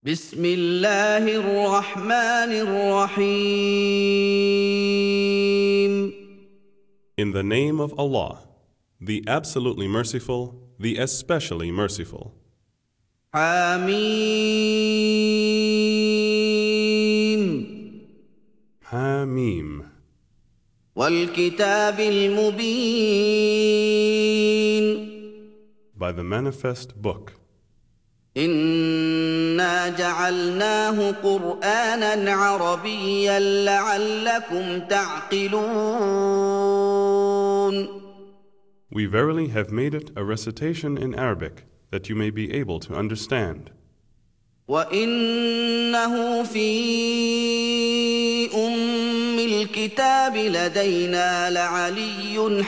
بسم الله الرحمن الرحيم In the name of Allah, the absolutely merciful, the especially merciful. حميم Hamim. والكتاب المبين By the manifest book. إنا جعلناه قرآنا عربيا لعلكم تعقلون We verily have made it a recitation in Arabic that you may be able to understand. وإنه في أم الكتاب لدينا لعلي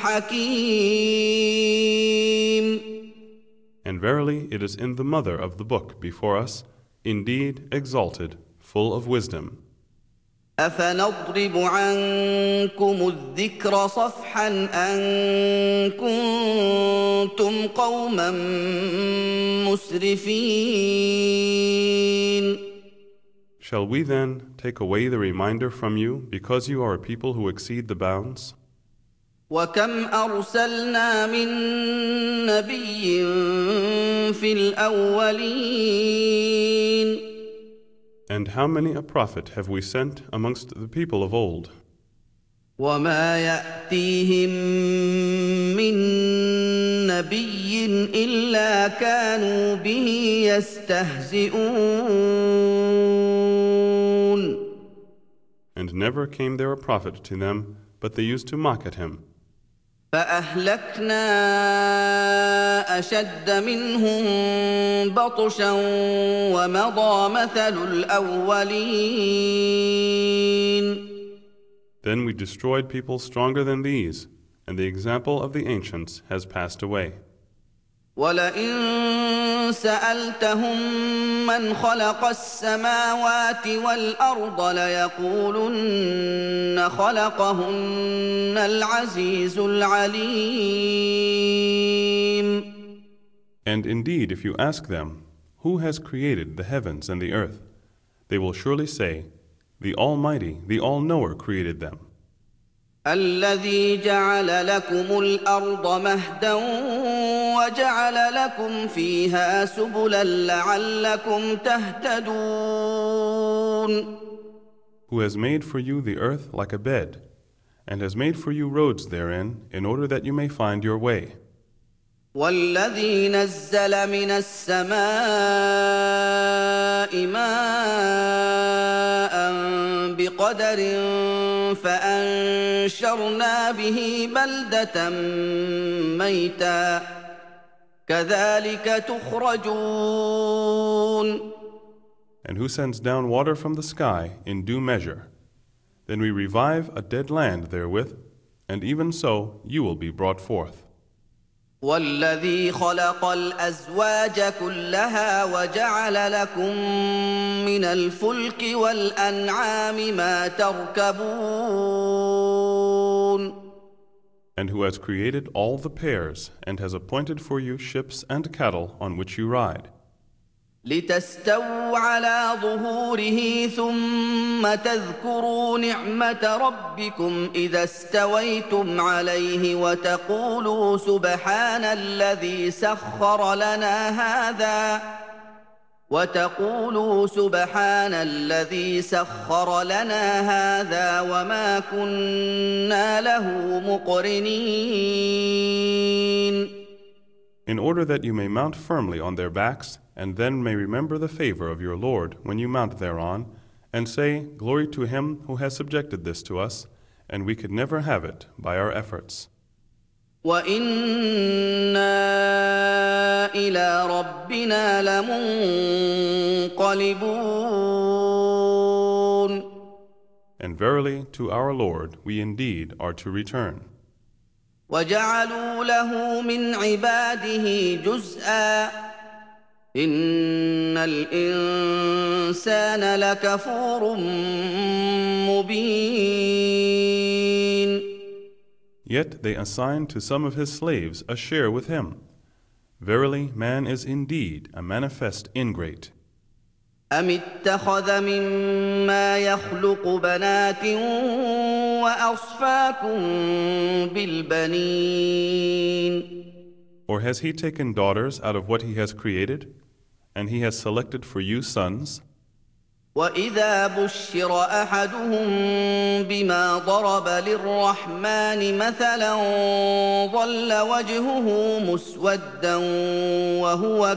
حكيم And verily it is in the mother of the book before us, indeed exalted, full of wisdom. أفنضرب عنكم الذكر صفحا أن كنتم قوما مسرفين Shall we then take away the reminder from you because you are a people who exceed the bounds? وكم أرسلنا من نبي في الأولين And how many a prophet have we sent amongst the people of old? وما يأتيهم من نبي إلا كانوا به يستهزئون And never came there a prophet to them, but they used to mock at him. فأهلكنا أشد منهم بطشا ومضى مثل الأولين Then we destroyed people stronger than these, and the example of the ancients has passed away. ولئن سألتهم من خلق السماوات والأرض ليقولن خلقهن العزيز العليم And indeed, if you ask them, who has created the heavens and the earth, they will surely say, the Almighty, the All-Knower created them. الذي جعل لكم الأرض مهدا وجعل لكم فيها سبلا لعلكم تهتدون Who has made for you the earth like a bed, and has made for you roads therein, in order that you may find your way. والذي نزل من السماء ماء بقدر فأنشرنا به بلدة ميتا كذلك تخرجون And who sends down water from the sky in due measure. Then we revive a dead land therewith, and even so you will be brought forth. والذي خلق الأزواج كلها وجعل لكم من الفلك والأنعام ما تركبون And who has created all the pairs, and has appointed for you ships and cattle on which you ride. لتستووا على ظهوره ثم تذكروا نعمة ربكم إذا استويتم عليه وتقولوا سبحان الذي سخر لنا هذا وما كنا له مقرنين In order that you may mount firmly on their backs, and then may remember the favor of your Lord when you mount thereon, and say, Glory to Him who has subjected this to us, and we could never have it by our efforts. وَإِنَّا إِلَىٰ رَبِّنَا لَمُنقَلِبُونَ And verily, to our Lord we indeed are to return. وَجَعَلُوا لَهُ مِنْ عِبَادِهِ جُزْءًا إِنَّ الْإِنسَانَ لَكَفُورٌ مُّبِينٌ Yet they assign to some of his slaves a share with him. Verily, man is indeed a manifest ingrate. أم اتخذ مما يخلق بنات وأصفاكم بالبنين Or has he taken daughters out of what he has created, and he has selected for you sons? وإذا بشر أحدهم بما ضرب للرحمن مثلا ظل وجهه مسودا وهو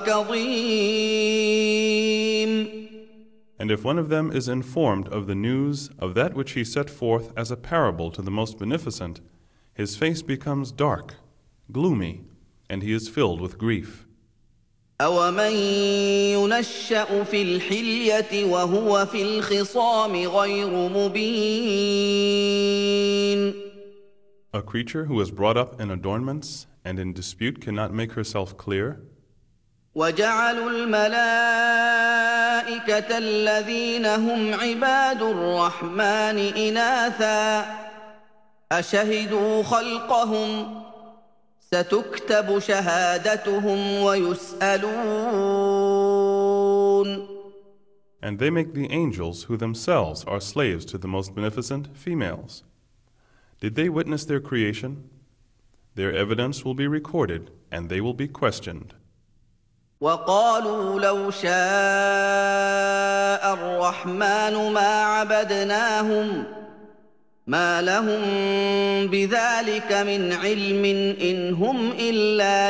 كظيم And if one of them is informed of the news of that which he set forth as a parable to the Most Beneficent, his face becomes dark, gloomy, and he is filled with grief. أَوَمَن يُنَشَّأُ فِي الْحِلْيَةِ وَهُوَ فِي الْخِصَامِ غَيْرُ مُبِينٍ. A creature who is brought up in adornments and in dispute cannot make herself clear. وَجَعَلُوا الْمَلَائِكَةَ الَّذِينَ هُمْ عِبَادُ الرَّحْمَنِ إِنَاثًا أَشَهِدُوا خَلْقَهُمْ ستكتب شهادتهم ويسألون. And they make the angels who themselves are slaves to the Most Beneficent females. Did they witness their creation? Their evidence will be recorded and they will be questioned. وقالوا لو شاء الرحمن ما عبدناهم ما لهم بذلك من علم إن هم إلا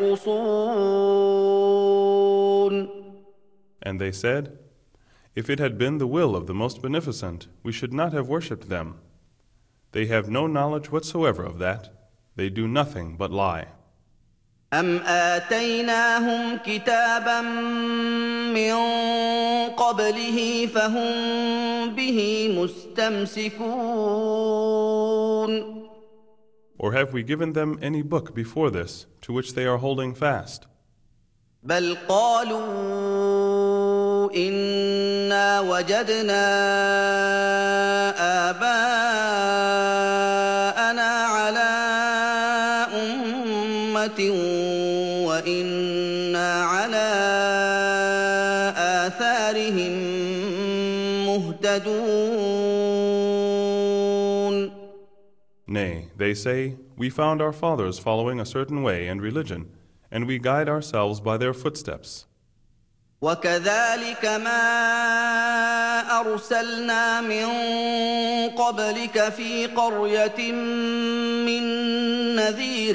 يخرصون. And they said, if it had been the will of the Most Beneficent, we should not have worshipped them. They have no knowledge whatsoever of that. They do nothing but lie. أم آتيناهم كتابا من قبله فهم به مستمسكون. Or have we given them any book before this to which they are holding fast? بل قالوا إنا وجدنا آباءنا على أمة وإنا على آثارهم مهتدون. Nay, they say, we found our fathers following a certain way and religion, and we guide ourselves by their footsteps. وكذلك ما أرسلنا من قبلك في قرية من نذير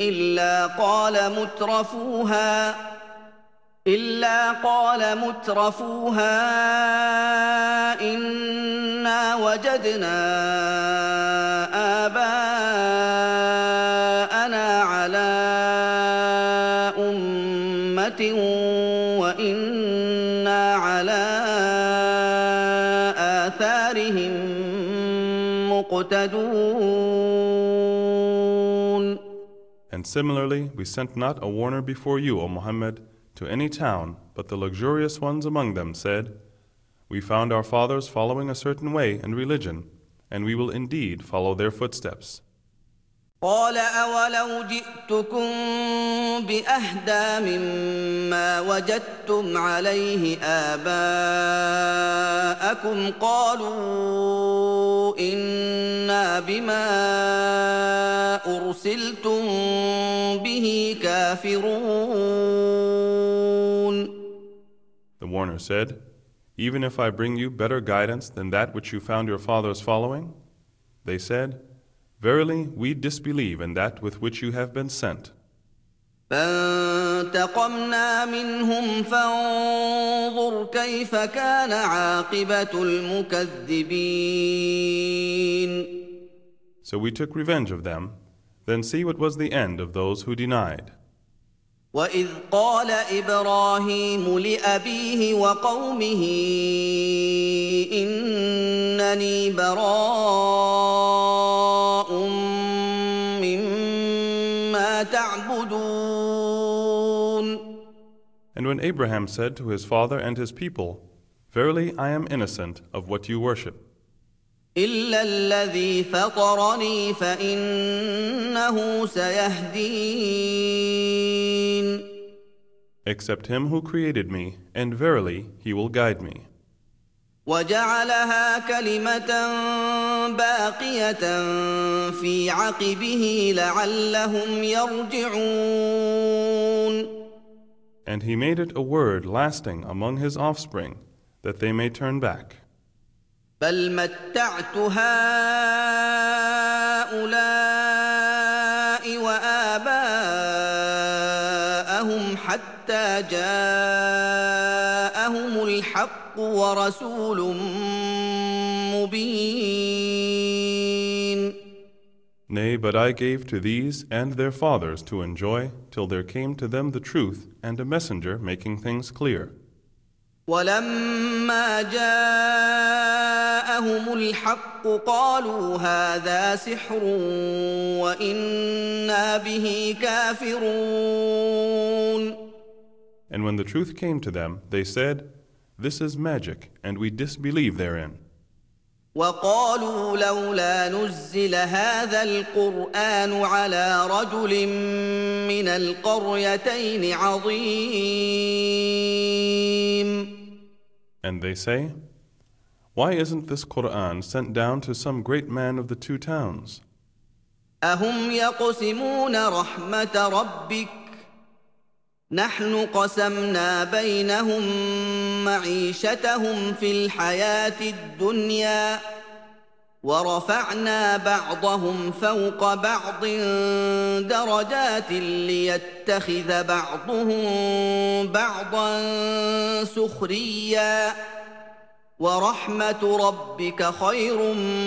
إلا قال مترفوها إنا وجدنا آباءنا على أمة وإنا على آثارهم مقتدون. And similarly, we sent not a warner before you, O Muhammad, to any town, but the luxurious ones among them said, we found our fathers following a certain way and religion, and we will indeed follow their footsteps. قال أولو جئتكم بأهدى مما وجدتم عليه آباءكم قالوا إنا بما أرسلتم به كافرون. The warner said, even if I bring you better guidance than that which you found your fathers following? They said, verily, we disbelieve in that with which you have been sent. فانتقمنا منهم فانظر كيف كان عاقبة المكذبين. So we took revenge of them, then see what was the end of those who denied. وإذ قال إبراهيم لأبيه وقومه إنني براء مما تعبدون. And when Abraham said to his father and his people, verily I am innocent of what you worship. إلا الذي فطرني فإنه سيهدين. except him who created me, and verily he will guide me. وجعلها كلمة باقية في عقبه لعلهم يرجعون. And he made it a word lasting among his offspring, that they may turn back. بل متعت هؤلاء وآباءهم حتى جاءهم الحق ورسول مبين. Nay, but I gave to these and their fathers to enjoy, till there came to them the truth and a messenger making things clear. ولما جاءهم الحق قالوا هذا سحر وإنا به كافرون. And when the truth came to them, they said, "This is magic, and we disbelieve therein." وقالوا لولا نزل هذا القرآن على رجل من القريتين عظيم. And they say, "Why isn't this Quran sent down to some great man of the two towns? أهم يقسمون رحمة ربك نحن قسمنا بينهم معيشتهم في الحياة الدنيا ورفعنا بعضهم فوق بعض درجات ليتخذ بعضهم بعضا سخريا ورحمة ربك خير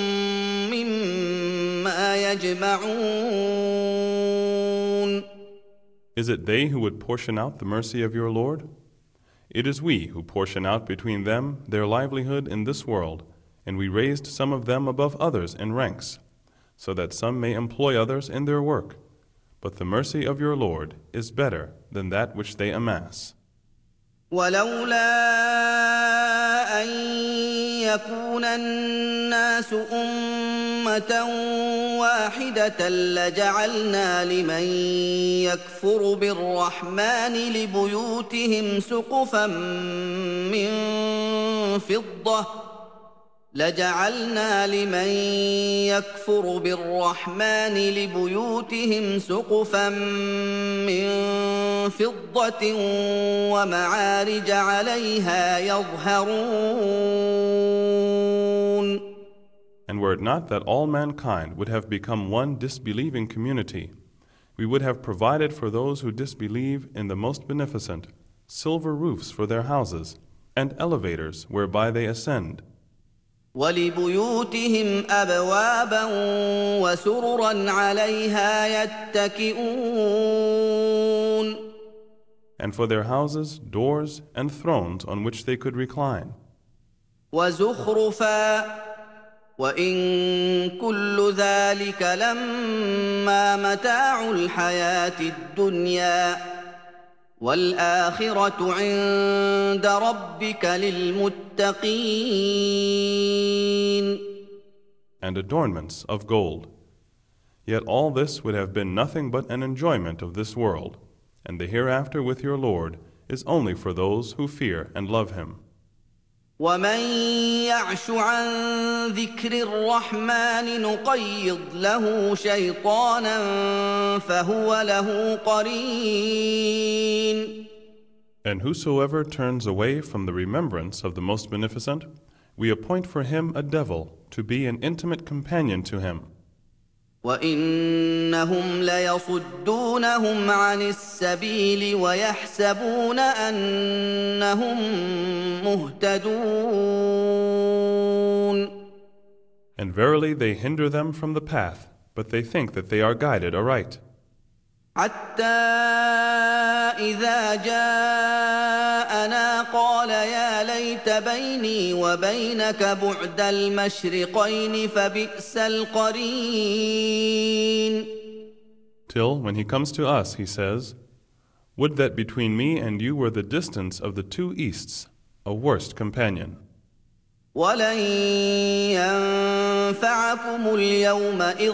مما يجمعون. Is it they who would portion out the mercy of your Lord? It is we who portion out between them their livelihood in this world, and we raised some of them above others in ranks, so that some may employ others in their work. But the mercy of your Lord is better than that which they amass. ولولا أن يكون الناس أمة واحدة لجعلنا لمن يكفر بالرحمن لبيوتهم سقفا من فضة لجعلنا لمن يكفر بالرحمن لبيوتهم سقفا من فضة ومعارج عليها يظهرون. And were it not that all mankind would have become one disbelieving community, we would have provided for those who disbelieve in the most beneficent silver roofs for their houses and elevators whereby they ascend. ولبيوتهم أبوابا وسررا عليها يتكئون. And for their houses, doors and thrones on which they could recline. وزخرفا وإن كل ذلك لما متاع الحياة الدنيا والآخرة عند ربك للمتقين. And adornments of gold. Yet all this would have been nothing but an enjoyment of this world, and the hereafter with your Lord is only for those who fear and love Him. ومن يعش عن ذكر الرحمن نقيض له شيطانا فهو له قرين. And whosoever turns away from the remembrance of the Most Beneficent, we appoint for him a devil to be an intimate companion to him. وإنهم ليصدونهم عن السبيل ويحسبون أنهم مهتدون. And verily they hinder them from the path, but they think that they are guided aright. حتى إذا جاءنا قال يا ليت بيني وبينك بعد المشرقين فبئس القرين. Till when he comes to us, he says, "Would that between me and you were the distance of the two easts, a worst companion." ولن ينفعكم اليوم إذ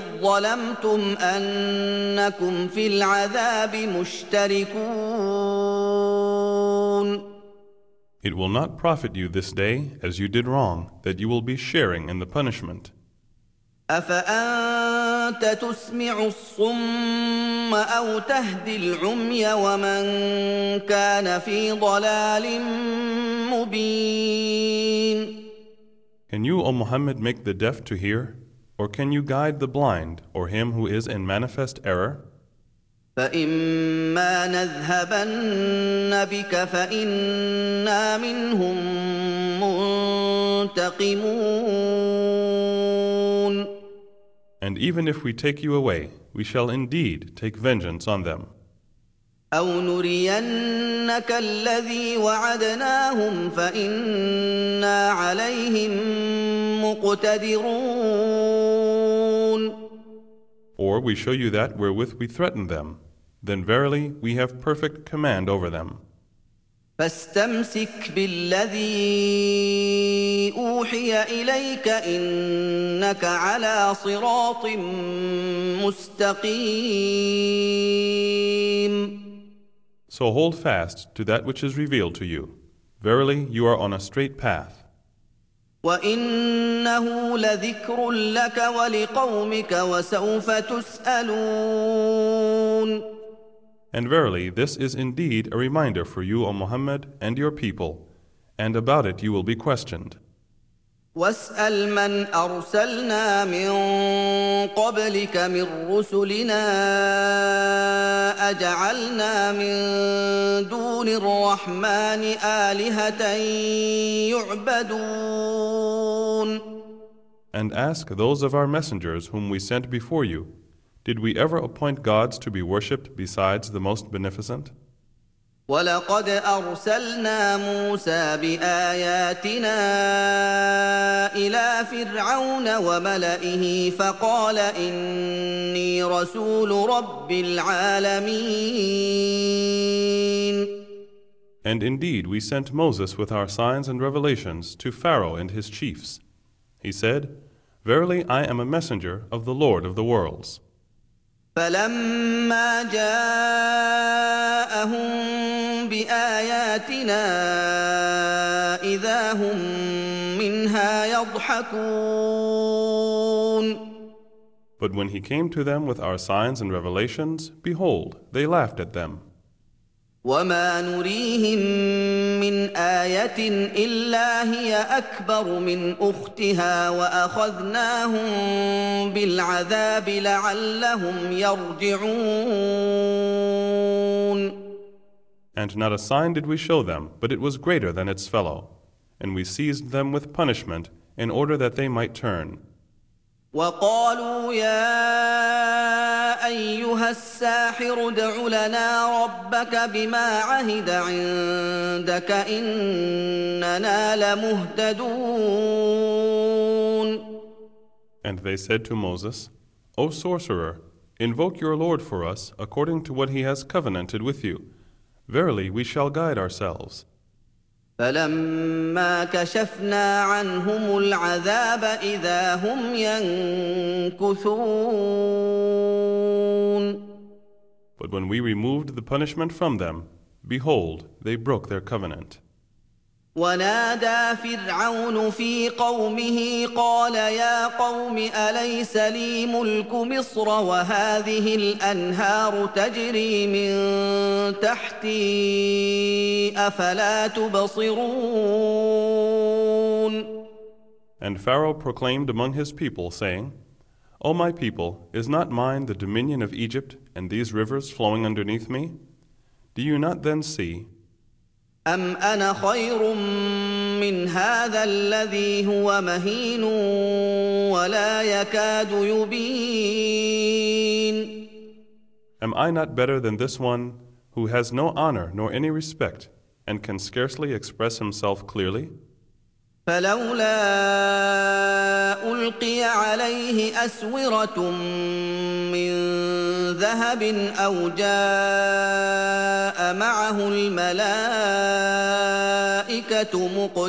ظلمتم أنكم في العذاب مشتركون. It will not profit you this day, as you did wrong, that you will be sharing in the punishment. أفأنت تسمع الصم أو تهدي العمي ومن كان في ضلال مبين. Can you, O Muhammad, make the deaf to hear? Or can you guide the blind, or him who is in manifest error? فإما نذهبن بك فإنا منهم منتقمون. And even if we take you away, we shall indeed take vengeance on them. أو نرينك الذي وعدناهم فإنا عليهم مقتدرون. Or we show you that wherewith we threaten them, then verily we have perfect command over them. فاستمسك بالذي أوحي إليك إنك على صراط مستقيم. So hold fast to that which is revealed to you. Verily you are on a straight path. وإنه لذكر لك ولقومك وسوف تسألون. And verily this is indeed a reminder for you, O Muhammad, and your people, and about it you will be questioned. واسأل من أرسلنا من قبلك من رسلنا أجعلنا من دون الرحمن آلهة يعبدون. And ask those of our messengers whom we sent before you, did we ever appoint gods to be worshipped besides the Most Beneficent? ولقد أرسلنا موسى بآياتنا إلى فرعون وملئه فقال إني رسول رب العالمين. And indeed we sent Moses with our signs and revelations to Pharaoh and his chiefs. He said, Verily I am a messenger of the Lord of the worlds. فلما جاءهم بآياتنا إذا هم منها يضحكون. But when he came to them with our signs and revelations, behold, they laughed at them. وما نريهم من آية إلا هي أكبر من أختها وأخذناهم بالعذاب لعلهم يرجعون. And not a sign did we show them, but it was greater than its fellow. And we seized them with punishment in order that they might turn. وقالوا يا أيها الساحر ادع لنا ربك بما عهد عندك إننا لمهتدون. And they said to Moses, O sorcerer, invoke your Lord for us according to what he has covenanted with you. Verily we shall guide ourselves. فلما كشفنا عنهم العذاب إذا هم ينكثون. But when we removed the punishment from them, behold, they broke their covenant. ونادى فرعون في قومه قال يا قوم أليس لي ملك مصر وهذه الأنهار تجري من تحتي أفلا تبصرون. And Pharaoh proclaimed among his people, saying, O my people, is not mine the dominion of Egypt and these rivers flowing underneath me? Do you not then see? أم أنا خير من هذا الذي هو مهين ولا يكاد يبين. Am I not better than this one who has no honor nor any respect and can scarcely express himself clearly? فلولا ألقي عليه أسورة من ذهب أو جاء معه الملائكة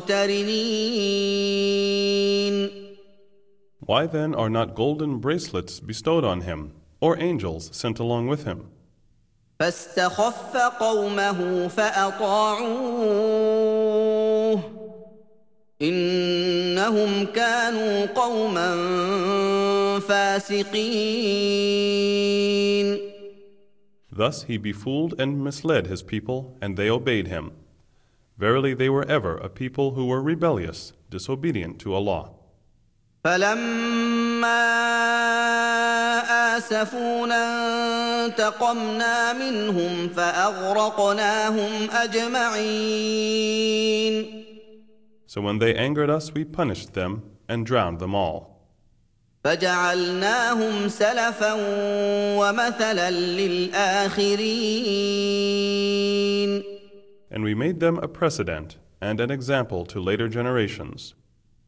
مقترنين. Why then are not golden bracelets bestowed on him, or angels sent along with him? فاستخف قومه فأطاعوه إنهم كانوا قوما فاسقين. Thus he befooled and misled his people, and they obeyed him. Verily they were ever a people who were rebellious, disobedient to Allah. فلما آسفونا انتقمنا منهم فأغرقناهم أجمعين. So when they angered us, we punished them and drowned them all. فجعلناهم سلفا ومثلا للآخرين. And we made them a precedent and an example to later generations.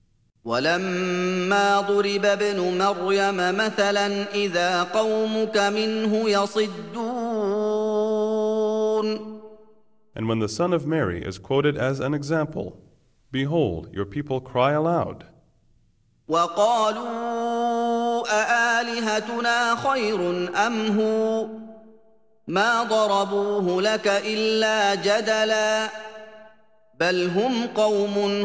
ولما ضرب ابن مريم مثلا إذا قومك منه يصدون. And when the son of Mary is quoted as an example, behold, your people cry aloud. وقالوا أآلهتنا خير أم هو ما ضربوه لك إلا جدلا بل هم قوم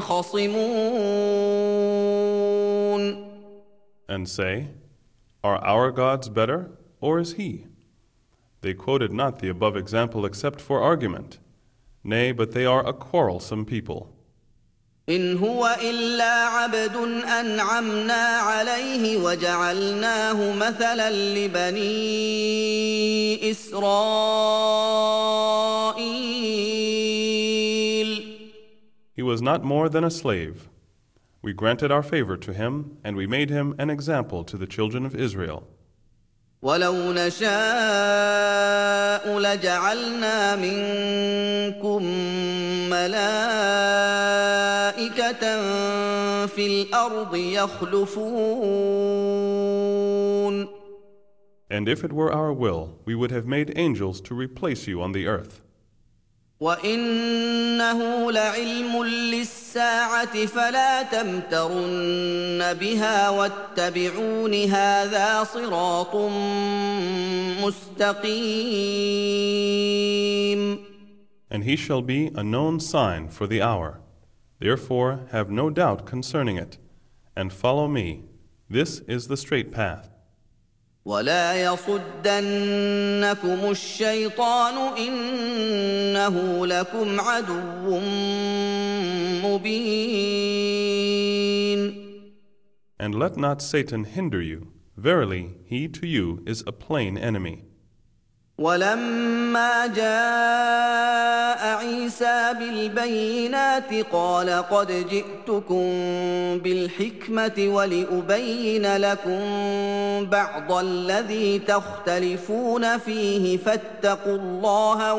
خصمون. And say, are our gods better, or is he? They quoted not the above example except for argument. Nay, but they are a quarrelsome people. إن هو إلا عبد أنعمنا عليه وجعلناه مثلا لبني إسرائيل. He was not more than a slave. We granted our favor to him, and we made him an example to the children of Israel. ولو نشاء لجعلنا منكم ملائكة في الأرض يخلفون. And if it were our will, we would have made angels to replace you on the earth. وإنه لعلم للساعة فلا تمترن بها واتبعون هذا صراط مستقيم. And he shall be a known sign for the hour. Therefore have no doubt concerning it, and follow me. This is the straight path. ولا يصدنكم الشيطان إنه لكم عدو مبين. And let not Satan hinder you. Verily, he to you is a plain enemy. ولما جاء عيسى بالبينات قال قد جئتكم بالحكمة ولأبين لكم بعض الذي تختلفون فيه فاتقوا الله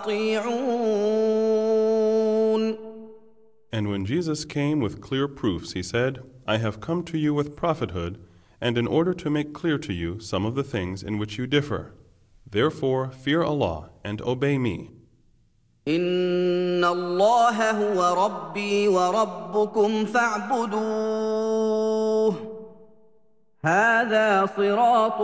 وأطيعون. And when Jesus came with clear proofs, he said, I have come to you with prophethood, and in order to make clear to you some of the things in which you differ. Therefore, fear Allah and obey me. إن الله هو ربي وربكم فاعبدوه هذا صراط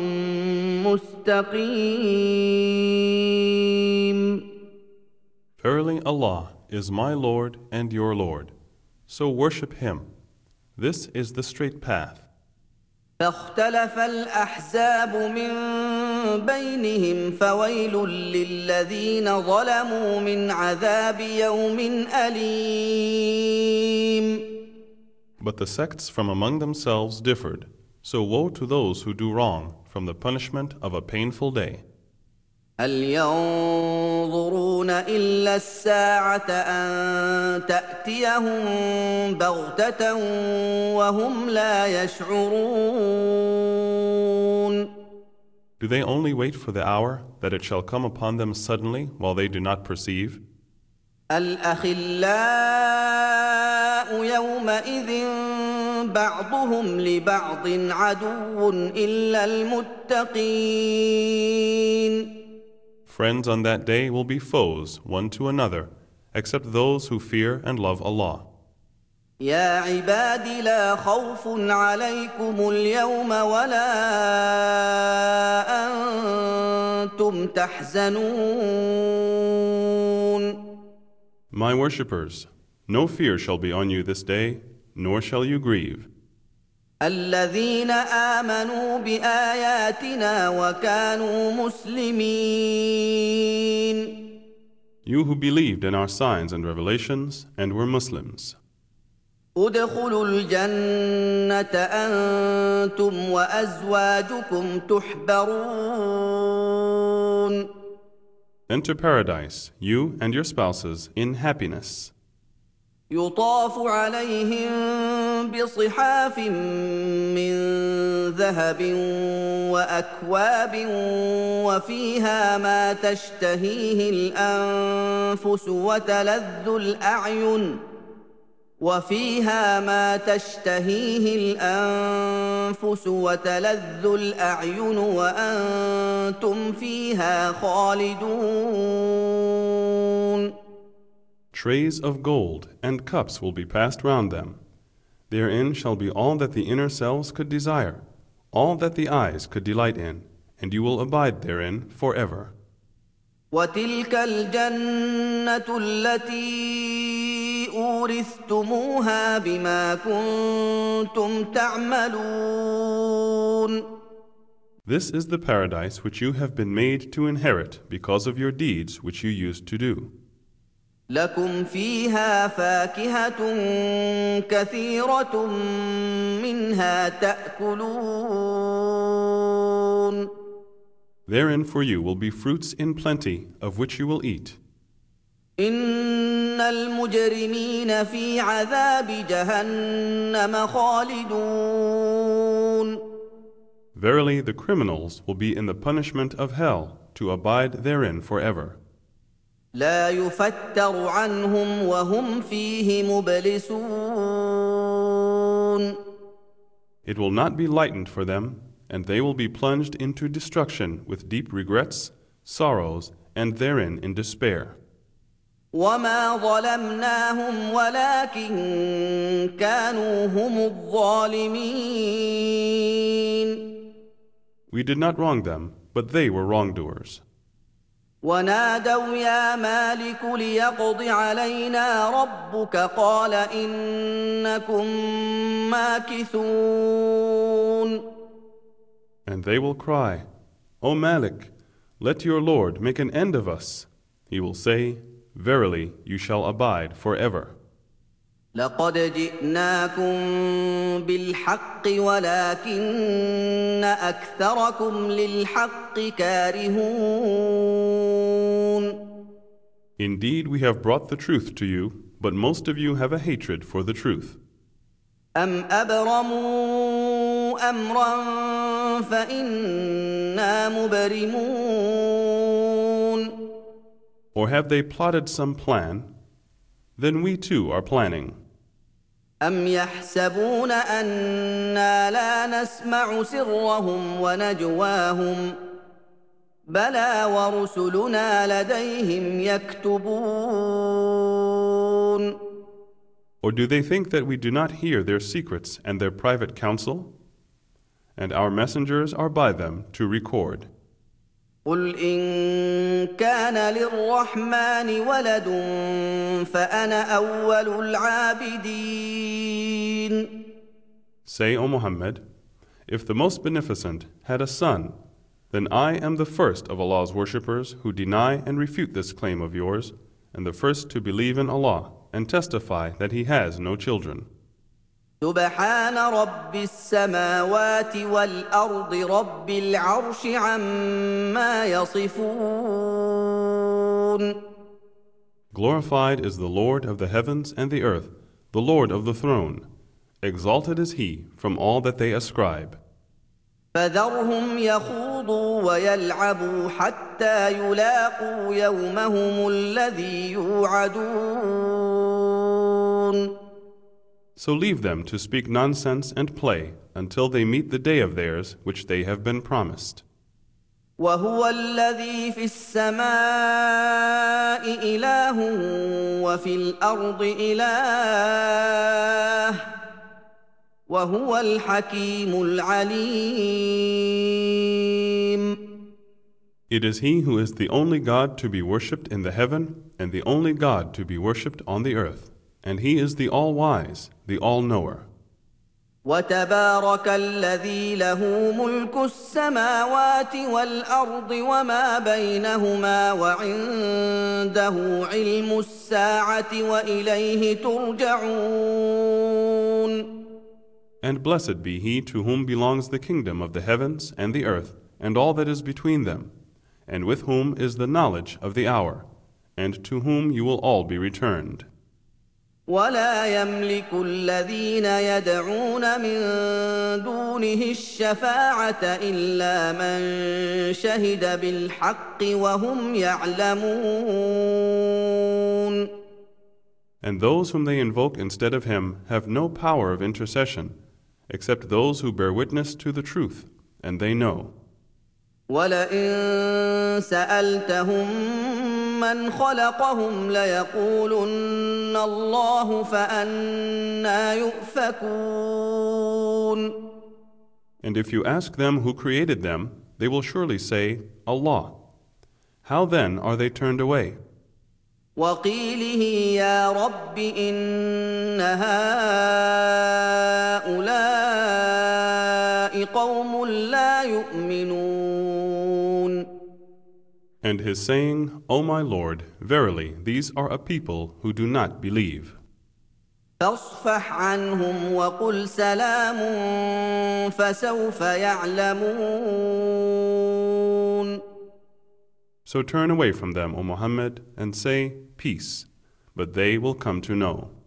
مستقيم. Verily, Allah is my Lord and your Lord. So worship Him. This is the straight path. فاختلف الأحزاب من بينهم فويل للذين ظلموا من عذاب يوم أليم. But the sects from among themselves differed. So woe to those who do wrong from the punishment of a painful day. هل ينظرون إلا الساعة أن تأتيهم بغتة وهم لا يشعرون. Do they only wait for the hour that it shall come upon them suddenly while they do not perceive? الأخلاء يومئذ بعضهم لبعض عدو إلا المتقين. Friends on that day will be foes one to another, except those who fear and love Allah. يا عباد لا خوف عليكم اليوم ولا أنتم تحزنون. My worshippers, No fear shall be on you this day, nor shall you grieve. الذين آمنوا بآياتنا وكانوا مسلمين. You who believed in our signs and revelations and were Muslims. ادخلوا الجنة أنتم وأزواجكم تحبرون. Enter paradise, you and your spouses, in happiness. يطاف عليهم بصحاف من ذهب وأكواب وفيها ما تشتهيه الأنفس وتلذ الأعين وأنتم فيها خالدون. Trays of gold and cups will be passed round them. Therein shall be all that the inner selves could desire, all that the eyes could delight in, and you will abide therein forever. وتلك الجنة التي أورثتموها بما كنتم تعملون. This is the paradise which you have been made to inherit because of your deeds which you used to do. لكم فيها فاكهة كثيرة منها تأكلون. Therein for you will be fruits in plenty, of which you will eat. إن المجرمين في عذاب جهنم خالدون. Verily, the criminals will be in the punishment of hell, to abide therein forever. لا يفتر عنهم وهم فيه مبلسون. It will not be lightened for them, and they will be plunged into destruction with deep regrets, sorrows, and therein in despair. وما ظلمناهم ولكن كانوا هم الظالمين. We did not wrong them, but they were wrongdoers. ونادوا يا مالك ليقض علينا ربك قال إنكم ماكثون. And they will cry, O Malik, let your Lord make an end of us. He will say, Verily, you shall abide forever. لقد جئناكم بالحق ولكن أكثركم للحق كارهون. Indeed, we have brought the truth to you, but most of you have a hatred for the truth. أم أبرموا أمرا فإنا مبرمون. Or have they plotted some plan? Then we too are planning. أم يحسبون أنا لا نسمع سرهم ونجواهم بلى ورسلنا لديهم يكتبون. Or do they think that we do not hear their secrets and their private counsel? And our messengers are by them to record. قل إن كان للرحمن ولد فأنا أول العابدين. Say, O Muhammad, if the Most Beneficent had a son, then I am the first of Allah's worshippers who deny and refute this claim of yours, and the first to believe in Allah and testify that He has no children. سبحان رب السماوات والأرض رب العرش عما يصفون. Glorified is the Lord of the heavens and the earth, the Lord of the throne. Exalted is He from all that they ascribe. فذرهم يخوضوا ويلعبوا حتى يلاقوا يومهم الذي يوعدون. So leave them to speak nonsense and play until they meet the day of theirs which they have been promised. وهو الذي في السماء إله وفي الأرض إله وهو الحكيم العليم. It is He who is the only God to be worshipped in the heaven and the only God to be worshipped on the earth. And He is the All-Wise, the All-Knower. وتبارك الذي له ملك السماوات والأرض وما بينهما وعنده علم الساعة وإليه ترجعون. And blessed be He to whom belongs the kingdom of the heavens and the earth, and all that is between them, and with whom is the knowledge of the hour, and to whom you will all be returned. ولا يملك الذين يدعون من دونه الشفاعة إلا من شهد بالحق وهم يعلمون. And those whom they invoke instead of Him have no power of intercession, except those who bear witness to the truth, and they know. ولئن سألتهم من خلقهم ليقولن الله فأنى يؤفكون. And if you ask them who created them, they will surely say, Allah. How then are they turned away? وقيله يا رب إن هؤلاء قوم لا يؤمنون. And his saying, O my Lord, verily these are a people who do not believe. فاصفح عنهم وقل سلام فسوف يعلمون. So turn away from them, O Muhammad, and say, Peace, but they will come to know.